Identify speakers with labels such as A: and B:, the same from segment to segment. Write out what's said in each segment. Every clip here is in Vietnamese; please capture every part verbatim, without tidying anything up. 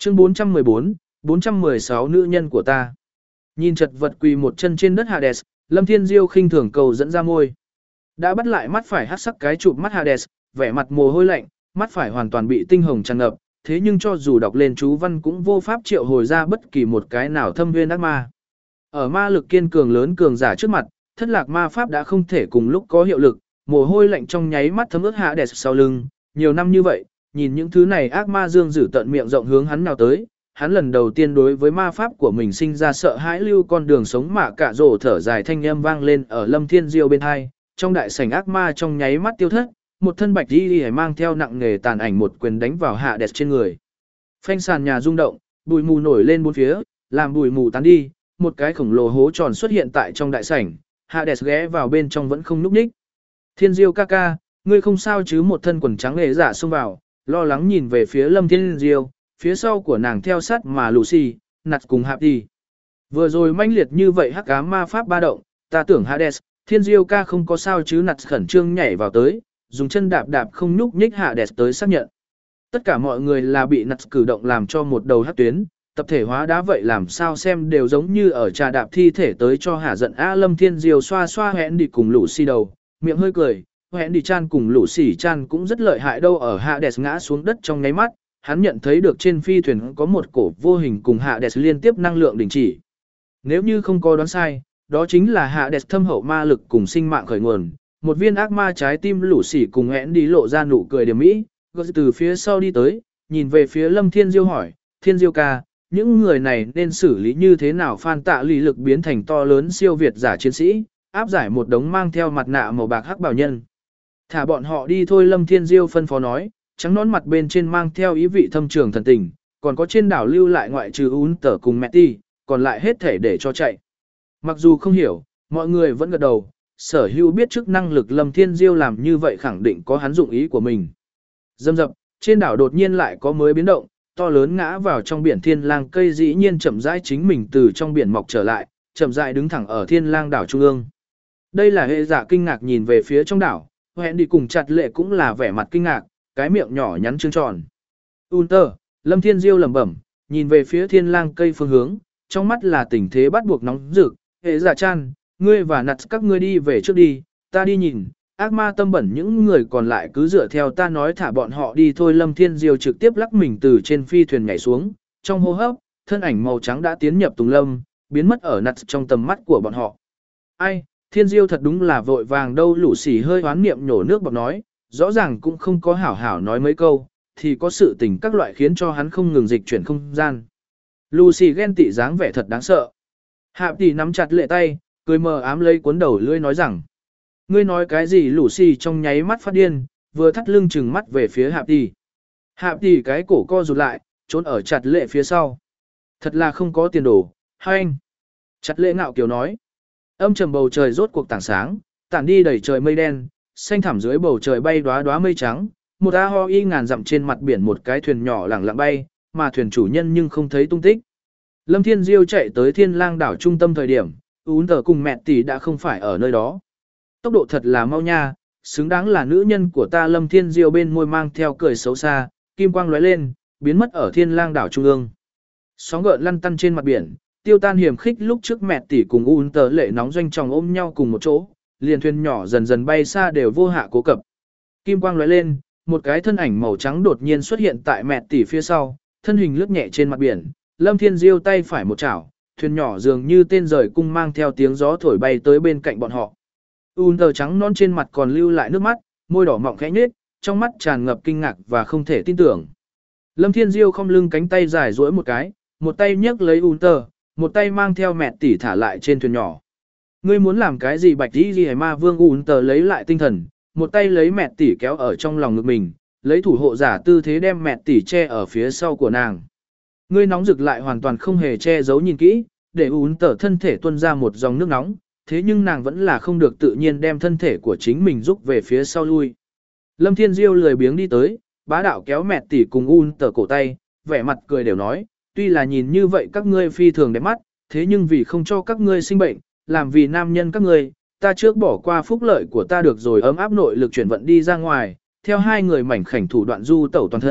A: Chương bốn trăm mười bốn, bốn trăm mười sáu nữ nhân của ta. Nhìn chật vật quỳ một chân trên đất Hades, Lâm Thiên Diêu khinh thường cầu dẫn ra môi. Đã bắt lại mắt phải hắc sắc cái chụp mắt Hades, vẻ mặt mồ hôi lạnh, mắt phải hoàn toàn bị tinh hồng tràn ngập, thế nhưng cho dù đọc lên chú văn cũng vô pháp triệu hồi ra bất kỳ một cái nào thâm viên ác ma. Ở ma lực kiên cường lớn cường giả trước mặt, thất lạc ma pháp đã không thể cùng lúc có hiệu lực, mồ hôi lạnh trong nháy mắt thấm ướt Hades sau lưng, nhiều năm như vậy, nhìn những thứ này ác ma dương dữ tận miệng rộng hướng hắn nào tới, hắn lần đầu tiên đối với ma pháp của mình sinh ra sợ hãi lưu con đường sống mà cả rổ thở dài thanh âm vang lên ở Lâm Thiên Diêu bên hai, trong đại sảnh ác ma trong nháy mắt tiêu thất, một thân bạch y y mang theo nặng nghề tàn ảnh một quyền đánh vào Hades trên người. Phanh sàn nhà rung động, bụi mù nổi lên bốn phía, làm bụi mù tán đi, một cái khổng lồ hố tròn xuất hiện tại trong đại sảnh, Hades ghé vào bên trong vẫn không nhúc nhích. Thiên Diêu ca ca, ngươi không sao chứ? Một thân quần trắng hề giả xông vào, lo lắng nhìn về phía Lâm Thiên Diêu, phía sau của nàng theo sát mà Lucy, nặt cùng Hạp đi. Vừa rồi manh liệt như vậy hắc ám ma pháp ba động, ta tưởng Hades, Thiên Diêu ca không có sao chứ? Nặt khẩn trương nhảy vào tới, dùng chân đạp đạp không nhúc nhích Hades tới xác nhận. Tất cả mọi người là bị nặt cử động làm cho một đầu hắc tuyến, tập thể hóa đá vậy làm sao xem đều giống như ở trà đạp thi thể tới cho hả giận. A Lâm Thiên Diêu xoa xoa hẹn đi cùng Lucy đầu, miệng hơi cười, hẹn đi chan cùng Lucy chan cũng rất lợi hại đâu. Ở Hades ngã xuống đất trong nháy mắt, hắn nhận thấy được trên phi thuyền có một cổ vô hình cùng Hades liên tiếp năng lượng đình chỉ. Nếu như không có đoán sai, đó chính là Hades thâm hậu ma lực cùng sinh mạng khởi nguồn. Một viên ác ma trái tim Lucy cùng hẹn đi lộ ra nụ cười điểm mỹ, từ phía sau đi tới, nhìn về phía Lâm Thiên Diêu hỏi, Thiên Diêu ca, những người này nên xử lý như thế nào? Phan Tạ lý lực biến thành to lớn siêu việt giả chiến sĩ, áp giải một đống mang theo mặt nạ màu bạc hắc bảo nhân. Thả bọn họ đi thôi. Lâm Thiên Diêu phân phó nói, trắng nón mặt bên trên mang theo ý vị thâm trường thần tình, còn có trên đảo lưu lại ngoại trừ ún tở cùng mẹ ti, còn lại hết thể để cho chạy. Mặc dù không hiểu, mọi người vẫn gật đầu, sở hữu biết trước năng lực Lâm Thiên Diêu làm như vậy khẳng định có hắn dụng ý của mình. Dâm dập, trên đảo đột nhiên lại có mới biến động, to lớn ngã vào trong biển thiên lang cây dĩ nhiên chậm rãi chính mình từ trong biển mọc trở lại, chậm rãi đứng thẳng ở thiên lang đảo trung ương. Đây là hệ giả kinh ngạc nhìn về phía trong đảo, hẹn đi cùng chặt lệ cũng là vẻ mặt kinh ngạc, cái miệng nhỏ nhắn trương tròn. Unter, Lâm Thiên Diêu lẩm bẩm, nhìn về phía thiên lang cây phương hướng, trong mắt là tình thế bắt buộc nóng rực. Hệ giả chan, ngươi và nặt các ngươi đi về trước đi, ta đi nhìn. Ác ma tâm bẩn những người còn lại cứ dựa theo ta nói thả bọn họ đi thôi. Lâm Thiên Diêu trực tiếp lắc mình từ trên phi thuyền nhảy xuống, trong hô hấp, thân ảnh màu trắng đã tiến nhập tùng lâm, biến mất ở nặt trong tầm mắt của bọn họ. Ai, Thiên Diêu thật đúng là vội vàng đâu. Lũ xỉ hơi hoán niệm nhổ nước bọt nói, rõ ràng cũng không có hảo hảo nói mấy câu, thì có sự tình các loại khiến cho hắn không ngừng dịch chuyển không gian. Lucy ghen tị dáng vẻ thật đáng sợ. Hạp tỷ nắm chặt lệ tay, cười mờ ám lấy cuốn đầu lưỡi nói rằng, ngươi nói cái gì? Lucy trong nháy mắt phát điên, vừa thắt lưng chừng mắt về phía Hạp tỷ. Hạp tỷ cái cổ co rụt lại, trốn ở chặt lệ phía sau. Thật là không có tiền đồ, hai anh. Chặt lệ ngạo kiều nói. Âm trầm bầu trời rốt cuộc tảng sáng, tản đi đầy trời mây đen, xanh thẳm dưới bầu trời bay đóa đóa mây trắng. Một a ho y ngàn dặm trên mặt biển một cái thuyền nhỏ lẳng lặng bay, mà thuyền chủ nhân nhưng không thấy tung tích. Lâm Thiên Diêu chạy tới thiên lang đảo trung tâm thời điểm, ún tờ cùng mẹ tỷ đã không phải ở nơi đó. Tốc độ thật là mau nha, xứng đáng là nữ nhân của ta. Lâm Thiên Diêu bên môi mang theo cười xấu xa, kim quang lóe lên, biến mất ở thiên lang đảo trung ương. Sóng gợn lăn tăn trên mặt biển, tiêu tan hiểm khích lúc trước mẹ tỷ cùng ún tờ lệ nóng doanh tròng ôm nhau cùng một chỗ, liền thuyền nhỏ dần dần bay xa đều vô hạ cố cập. Kim quang lóe lên, một cái thân ảnh màu trắng đột nhiên xuất hiện tại mẹ tỷ phía sau, thân hình lướt nhẹ trên mặt biển. Lâm Thiên Diêu tay phải một chảo, thuyền nhỏ dường như tên rời cung mang theo tiếng gió thổi bay tới bên cạnh bọn họ. Un tờ trắng non trên mặt còn lưu lại nước mắt, môi đỏ mọng khẽ nhếch, trong mắt tràn ngập kinh ngạc và không thể tin tưởng. Lâm Thiên Diêu không lưng cánh tay dài duỗi một cái, một tay nhấc lấy Un tờ, một tay mang theo mẹ tỷ thả lại trên thuyền nhỏ. Ngươi muốn làm cái gì? Bạch Y Liễu Ma Vương Un tờ lấy lại tinh thần, một tay lấy mẹ tỷ kéo ở trong lòng ngực mình, lấy thủ hộ giả tư thế đem mẹ tỷ che ở phía sau của nàng. Ngươi nóng rực lại hoàn toàn không hề che giấu nhìn kỹ, để Un tờ thân thể tuôn ra một dòng nước nóng, thế nhưng nàng vẫn là không được tự nhiên đem thân thể của chính mình rúc về phía sau lui. Lâm Thiên Diêu lười biếng đi tới, bá đạo kéo mẹ tỷ cùng Un tờ cổ tay, vẻ mặt cười đều nói, tuy là nhìn như vậy các ngươi phi thường đẹp mắt, thế nhưng vì không cho các ngươi sinh bệnh, làm vì nam nhân các ngươi, ta trước bỏ qua phúc lợi của ta được rồi. Ấm áp nội lực chuyển vận đi ra ngoài, theo hai người mảnh khảnh thủ đoạn du tẩu toàn thân,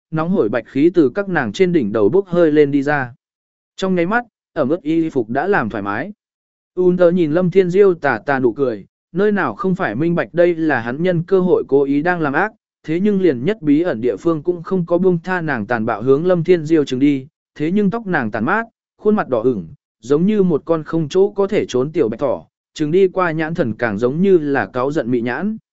A: nóng hổi bạch khí từ các nàng trên đỉnh đầu bốc hơi lên đi ra. Trong nháy mắt, ẩm ướt y phục đã làm thoải mái. Un tớ nhìn Lâm Thiên Diêu tà tà nụ cười, nơi nào không phải minh bạch đây là hắn nhân cơ hội cố ý đang làm ác, thế nhưng liền nhất bí ẩn địa phương cũng không có buông tha nàng tàn bạo hướng Lâm Thiên Diêu chừng đi, thế nhưng tóc nàng tàn mát, khuôn mặt đỏ ửng, giống như một con không chỗ có thể trốn tiểu bạch thỏ, chừng đi qua nhãn thần càng giống như là cáo giận mị nhãn.